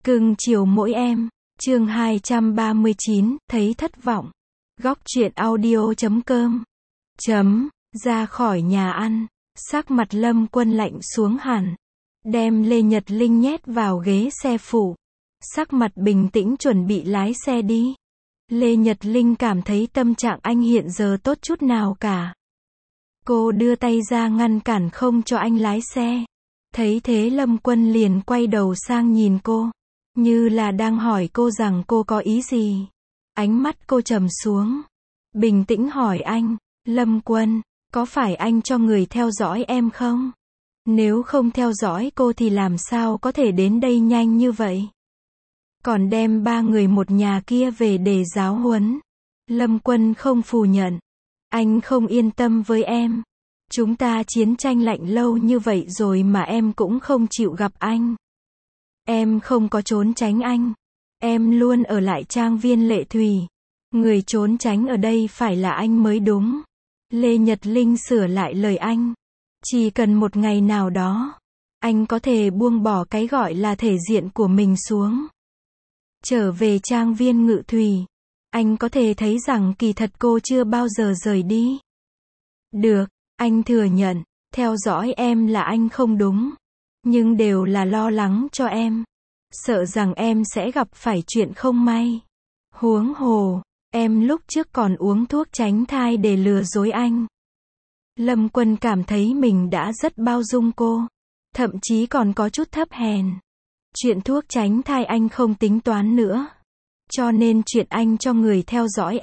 Cưng chiều mỗi em. Chương 239, thấy thất vọng. Góc truyện audio.com. Ra khỏi nhà ăn, sắc mặt Lâm Quân lạnh xuống hẳn. Đem Lê Nhật Linh nhét vào ghế xe phụ. Sắc mặt bình tĩnh chuẩn bị lái xe đi. Lê Nhật Linh cảm thấy tâm trạng anh hiện giờ tốt chút nào cả. Cô đưa tay ra ngăn cản không cho anh lái xe. Thấy thế Lâm Quân liền quay đầu sang nhìn cô. Như là đang hỏi cô rằng cô có ý gì. Ánh mắt cô trầm xuống. Bình tĩnh hỏi anh, Lâm Quân, có phải anh cho người theo dõi em không? Nếu không theo dõi cô thì làm sao có thể đến đây nhanh như vậy? Còn đem 3 người một nhà kia về để giáo huấn. Lâm Quân không phủ nhận. Anh không yên tâm với em. Chúng ta chiến tranh lạnh lâu như vậy rồi mà em cũng không chịu gặp anh. Em không có trốn tránh anh. Em luôn ở lại trang viên Lệ Thủy. Người trốn tránh ở đây phải là anh mới đúng. Lê Nhật Linh sửa lại lời anh. Chỉ cần một ngày nào đó, anh có thể buông bỏ cái gọi là thể diện của mình xuống. Trở về trang viên Ngự Thủy. Anh có thể thấy rằng kỳ thật cô chưa bao giờ rời đi. Được, anh thừa nhận, theo dõi em là anh không đúng. Nhưng đều là lo lắng cho em. Sợ rằng em sẽ gặp phải chuyện không may. Huống hồ, em lúc trước còn uống thuốc tránh thai để lừa dối anh. Lâm Quân cảm thấy mình đã rất bao dung cô. Thậm chí còn có chút thấp hèn. Chuyện thuốc tránh thai anh không tính toán nữa. Cho nên chuyện anh cho người theo dõi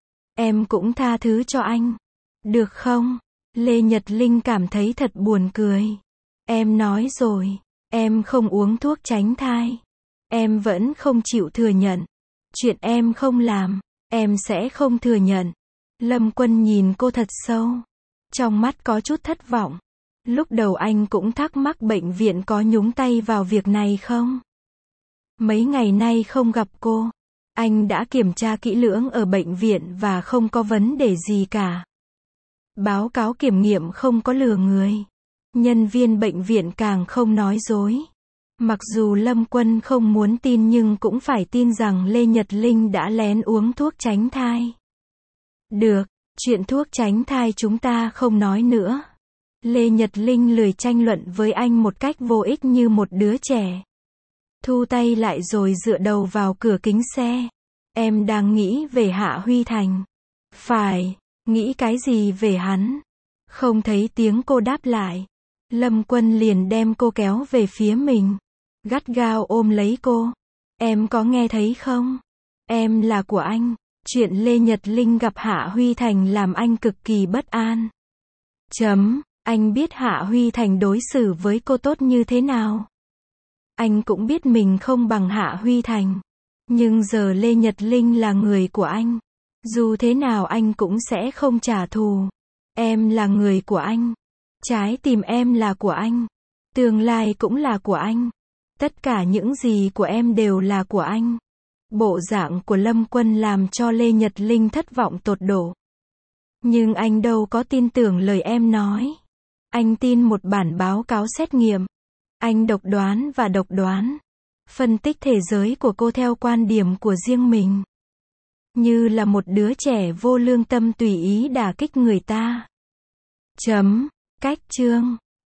em cũng tha thứ cho anh. Được không? Lê Nhật Linh cảm thấy thật buồn cười. Em nói rồi, em không uống thuốc tránh thai. Em vẫn không chịu thừa nhận. Chuyện em không làm, em sẽ không thừa nhận. Lâm Quân nhìn cô thật sâu. Trong mắt có chút thất vọng. Lúc đầu anh cũng thắc mắc bệnh viện có nhúng tay vào việc này không? Mấy ngày nay không gặp cô. Anh đã kiểm tra kỹ lưỡng ở bệnh viện và không có vấn đề gì cả. Báo cáo kiểm nghiệm không có lừa người. Nhân viên bệnh viện càng không nói dối. Mặc dù Lâm Quân không muốn tin nhưng cũng phải tin rằng Lê Nhật Linh đã lén uống thuốc tránh thai. Được, chuyện thuốc tránh thai chúng ta không nói nữa. Lê Nhật Linh lười tranh luận với anh một cách vô ích như một đứa trẻ. Thu tay lại rồi dựa đầu vào cửa kính xe. Em đang nghĩ về Hạ Huy Thành. Phải, nghĩ cái gì về hắn? Không thấy tiếng cô đáp lại. Lâm Quân liền đem cô kéo về phía mình. Gắt gao ôm lấy cô. Em có nghe thấy không? Em là của anh. Chuyện Lê Nhật Linh gặp Hạ Huy Thành làm anh cực kỳ bất an. Anh biết Hạ Huy Thành đối xử với cô tốt như thế nào. Anh cũng biết mình không bằng Hạ Huy Thành. Nhưng giờ Lê Nhật Linh là người của anh. Dù thế nào anh cũng sẽ không trả thù. Em là người của anh. Trái tim em là của anh. Tương lai cũng là của anh. Tất cả những gì của em đều là của anh. Bộ dạng của Lâm Quân làm cho Lê Nhật Linh thất vọng tột độ. Nhưng anh đâu có tin tưởng lời em nói. Anh tin một bản báo cáo xét nghiệm. Anh độc đoán. Phân tích thế giới của cô theo quan điểm của riêng mình. Như là một đứa trẻ vô lương tâm tùy ý đả kích người ta. Cách chương